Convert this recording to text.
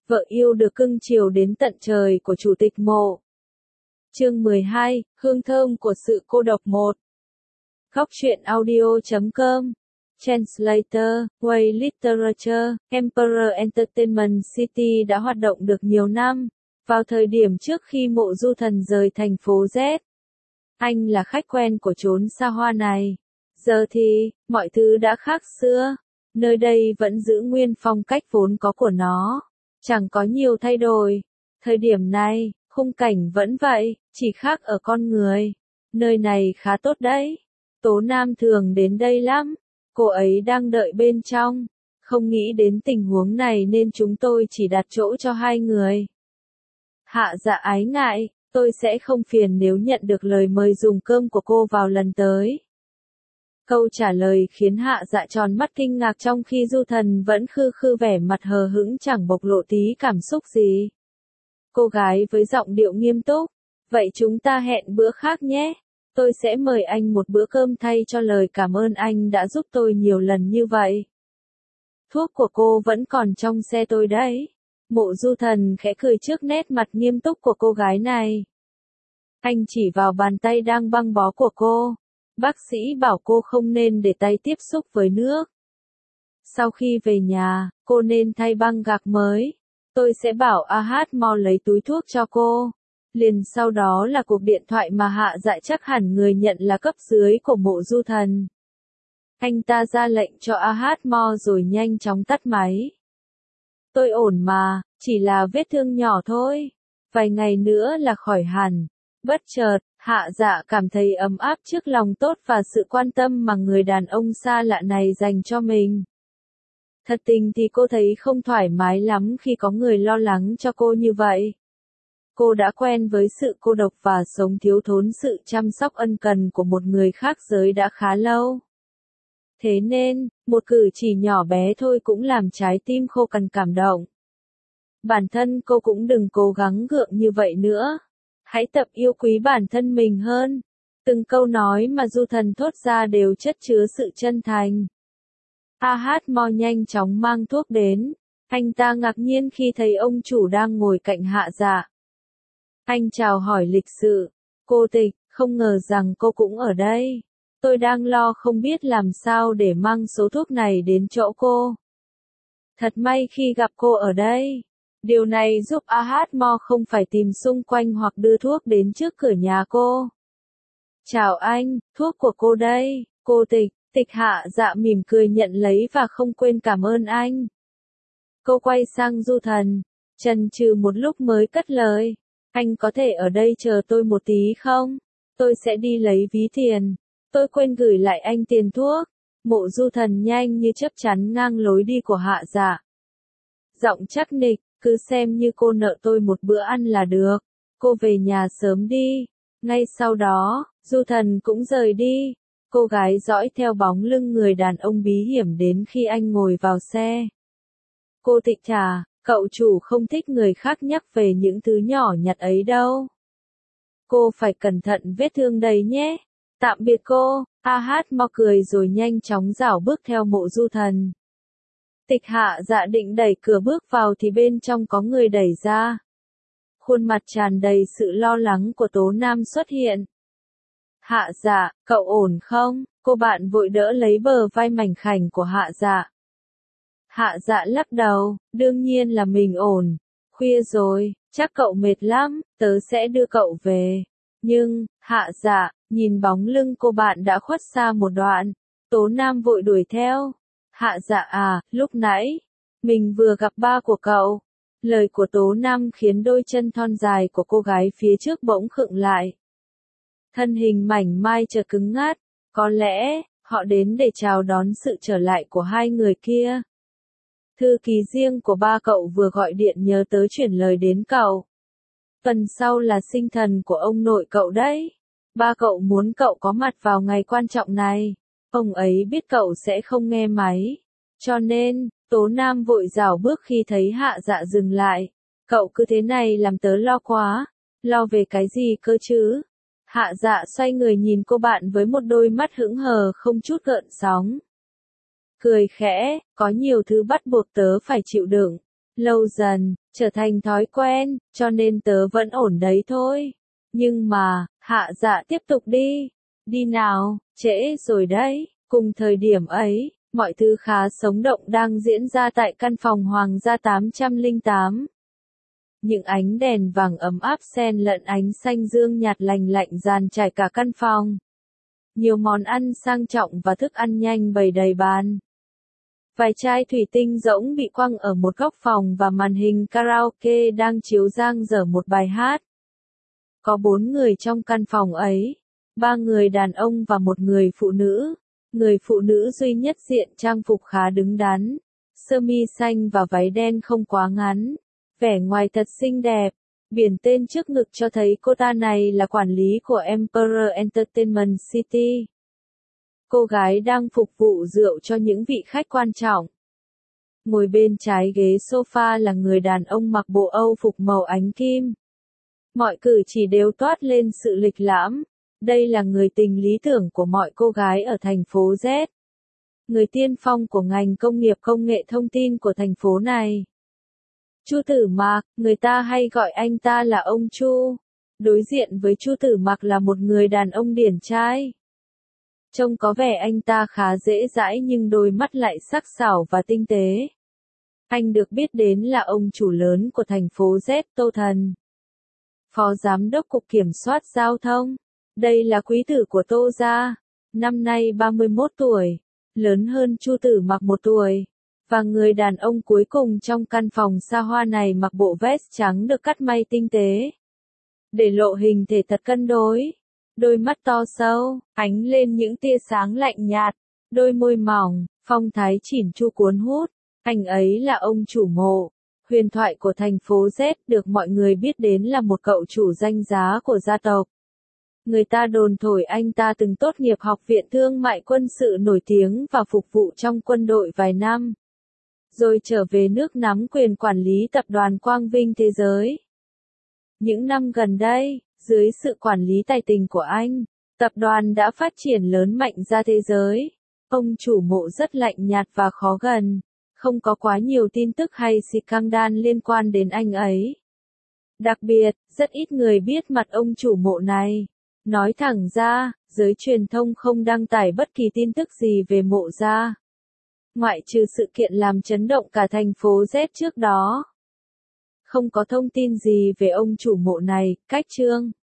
vợ yêu được cưng chiều đến tận trời của Chủ tịch Mộ. Chương 12, hương thơm của sự cô độc 1. Góc truyện audio.com. Translator, Way Literature, Emperor Entertainment City đã hoạt động được nhiều năm, vào thời điểm trước khi Mộ Du Thần rời thành phố Z. Anh là khách quen của chốn xa hoa này. Giờ thì, mọi thứ đã khác xưa. Nơi đây vẫn giữ nguyên phong cách vốn có của nó. Chẳng có nhiều thay đổi. Thời điểm này, khung cảnh vẫn vậy, chỉ khác ở con người. Nơi này khá tốt đấy. Tố Nam thường đến đây lắm. Cô ấy đang đợi bên trong. Không nghĩ đến tình huống này nên chúng tôi chỉ đặt chỗ cho 2 người. Hạ Dạ ái ngại, tôi sẽ không phiền nếu nhận được lời mời dùng cơm của cô vào lần tới. Câu trả lời khiến Hạ Dạ tròn mắt kinh ngạc trong khi Du Thần vẫn khư khư vẻ mặt hờ hững chẳng bộc lộ tí cảm xúc gì. Cô gái với giọng điệu nghiêm túc, vậy chúng ta hẹn bữa khác nhé. Tôi sẽ mời anh một bữa cơm thay cho lời cảm ơn anh đã giúp tôi nhiều lần như vậy. Thuốc của cô vẫn còn trong xe tôi đấy. Mộ Du Thần khẽ cười trước nét mặt nghiêm túc của cô gái này. Anh chỉ vào bàn tay đang băng bó của cô. Bác sĩ bảo cô không nên để tay tiếp xúc với nước. Sau khi về nhà, cô nên thay băng gạc mới. Tôi sẽ bảo AH mau lấy túi thuốc cho cô. Liền sau đó là cuộc điện thoại mà Hạ Dạ chắc hẳn người nhận là cấp dưới của Mộ Du Thần. Anh ta ra lệnh cho AH mo rồi nhanh chóng tắt máy. Tôi ổn mà, chỉ là vết thương nhỏ thôi. Vài ngày nữa là khỏi hẳn. Bất chợt, Hạ Dạ cảm thấy ấm áp trước lòng tốt và sự quan tâm mà người đàn ông xa lạ này dành cho mình. Thật tình thì cô thấy không thoải mái lắm khi có người lo lắng cho cô như vậy. Cô đã quen với sự cô độc và sống thiếu thốn sự chăm sóc ân cần của một người khác giới đã khá lâu. Thế nên, một cử chỉ nhỏ bé thôi cũng làm trái tim khô cằn cảm động. Bản thân cô cũng đừng cố gắng gượng như vậy nữa. Hãy tập yêu quý bản thân mình hơn. Từng câu nói mà Du Thần thốt ra đều chất chứa sự chân thành. AH mo nhanh chóng mang thuốc đến. Anh ta ngạc nhiên khi thấy ông chủ đang ngồi cạnh Hạ Dạ. Anh chào hỏi lịch sự. Cô Tịch, không ngờ rằng cô cũng ở đây. Tôi đang lo không biết làm sao để mang số thuốc này đến chỗ cô. Thật may khi gặp cô ở đây. Điều này giúp AH mo không phải tìm xung quanh hoặc đưa thuốc đến trước cửa nhà cô. Chào anh, thuốc của cô đây. Cô Tịch. Tịch Hạ Dạ mỉm cười nhận lấy và không quên cảm ơn anh. Cô quay sang Du Thần, chần chừ một lúc mới cất lời. Anh có thể ở đây chờ tôi một tí không? Tôi sẽ đi lấy ví tiền. Tôi quên gửi lại anh tiền thuốc. Mộ Du Thần nhanh như chớp chắn ngang lối đi của Hạ Dạ. Giọng chắc nịch, cứ xem như cô nợ tôi một bữa ăn là được. Cô về nhà sớm đi. Ngay sau đó, Du Thần cũng rời đi. Cô gái dõi theo bóng lưng người đàn ông bí hiểm đến khi anh ngồi vào xe. Cô Tịch à, cậu chủ không thích người khác nhắc về những thứ nhỏ nhặt ấy đâu. Cô phải cẩn thận vết thương đấy nhé. Tạm biệt cô. AH mo cười rồi nhanh chóng rảo bước theo Mộ Du Thần. Tịch Hạ Dạ định đẩy cửa bước vào thì bên trong có người đẩy ra. Khuôn mặt tràn đầy sự lo lắng của Tố Nam xuất hiện. Hạ Dạ, cậu ổn không? Cô bạn vội đỡ lấy bờ vai mảnh khảnh của Hạ Dạ. Hạ Dạ lắc đầu, đương nhiên là mình ổn. Khuya rồi, chắc cậu mệt lắm, tớ sẽ đưa cậu về. Nhưng, Hạ Dạ, nhìn bóng lưng cô bạn đã khuất xa một đoạn. Tố Nam vội đuổi theo. Hạ Dạ à, lúc nãy, mình vừa gặp ba của cậu. Lời của Tố Nam khiến đôi chân thon dài của cô gái phía trước bỗng khựng lại. Thân hình mảnh mai chợt cứng ngắc, có lẽ, họ đến để chào đón sự trở lại của 2 người kia. Thư ký riêng của ba cậu vừa gọi điện nhớ tới chuyển lời đến cậu. Phần sau là sinh thần của ông nội cậu đấy. Ba cậu muốn cậu có mặt vào ngày quan trọng này. Ông ấy biết cậu sẽ không nghe máy. Cho nên, Tố Nam vội rảo bước khi thấy Hạ Dạ dừng lại. Cậu cứ thế này làm tớ lo quá. Lo về cái gì cơ chứ? Hạ Dạ xoay người nhìn cô bạn với một đôi mắt hững hờ không chút gợn sóng. Cười khẽ, có nhiều thứ bắt buộc tớ phải chịu đựng. Lâu dần, trở thành thói quen, cho nên tớ vẫn ổn đấy thôi. Nhưng mà, Hạ Dạ tiếp tục đi. Đi nào, trễ rồi đấy. Cùng thời điểm ấy, mọi thứ khá sống động đang diễn ra tại căn phòng Hoàng gia 808. Những ánh đèn vàng ấm áp xen lẫn ánh xanh dương nhạt lành lạnh dàn trải cả căn phòng. Nhiều món ăn sang trọng và thức ăn nhanh bày đầy bàn. Vài chai thủy tinh rỗng bị quăng ở một góc phòng và màn hình karaoke đang chiếu dang dở một bài hát. Có 4 người trong căn phòng ấy, 3 người đàn ông và một người phụ nữ. Người phụ nữ duy nhất diện trang phục khá đứng đắn, sơ mi xanh và váy đen không quá ngắn, vẻ ngoài thật xinh đẹp. Biển tên trước ngực cho thấy cô ta này là quản lý của Emperor Entertainment City. Cô gái đang phục vụ rượu cho những vị khách quan trọng. Ngồi bên trái ghế sofa là người đàn ông mặc bộ Âu phục màu ánh kim. Mọi cử chỉ đều toát lên sự lịch lãm. Đây là người tình lý tưởng của mọi cô gái ở thành phố Z. Người tiên phong của ngành công nghiệp công nghệ thông tin của thành phố này. Chu Tử Mạc, người ta hay gọi anh ta là ông Chu. Đối diện với Chu Tử Mạc là một người đàn ông điển trai. Trông có vẻ anh ta khá dễ dãi nhưng đôi mắt lại sắc sảo và tinh tế. Anh được biết đến là ông chủ lớn của thành phố Z Tô Thần. Phó Giám đốc Cục Kiểm soát Giao thông. Đây là quý tử của Tô gia. Năm nay 31 tuổi. Lớn hơn Chu Tử Mạc 1 tuổi. Và người đàn ông cuối cùng trong căn phòng xa hoa này mặc bộ vest trắng được cắt may tinh tế. Để lộ hình thể thật cân đối. Đôi mắt to sâu, ánh lên những tia sáng lạnh nhạt. Đôi môi mỏng, phong thái chỉn chu cuốn hút. Anh ấy là ông chủ Mộ. Huyền thoại của thành phố Z được mọi người biết đến là một cậu chủ danh giá của gia tộc. Người ta đồn thổi anh ta từng tốt nghiệp học viện thương mại quân sự nổi tiếng và phục vụ trong quân đội vài năm. Rồi trở về nước nắm quyền quản lý tập đoàn Quang Vinh Thế Giới. Những năm gần đây, dưới sự quản lý tài tình của anh, tập đoàn đã phát triển lớn mạnh ra thế giới. Ông chủ Mộ rất lạnh nhạt và khó gần, không có quá nhiều tin tức hay scandal liên quan đến anh ấy. Đặc biệt, rất ít người biết mặt ông chủ Mộ này. Nói thẳng ra, giới truyền thông không đăng tải bất kỳ tin tức gì về Mộ gia. Ngoại trừ sự kiện làm chấn động cả thành phố Z trước đó. Không có thông tin gì về ông chủ Mộ này, cách chương.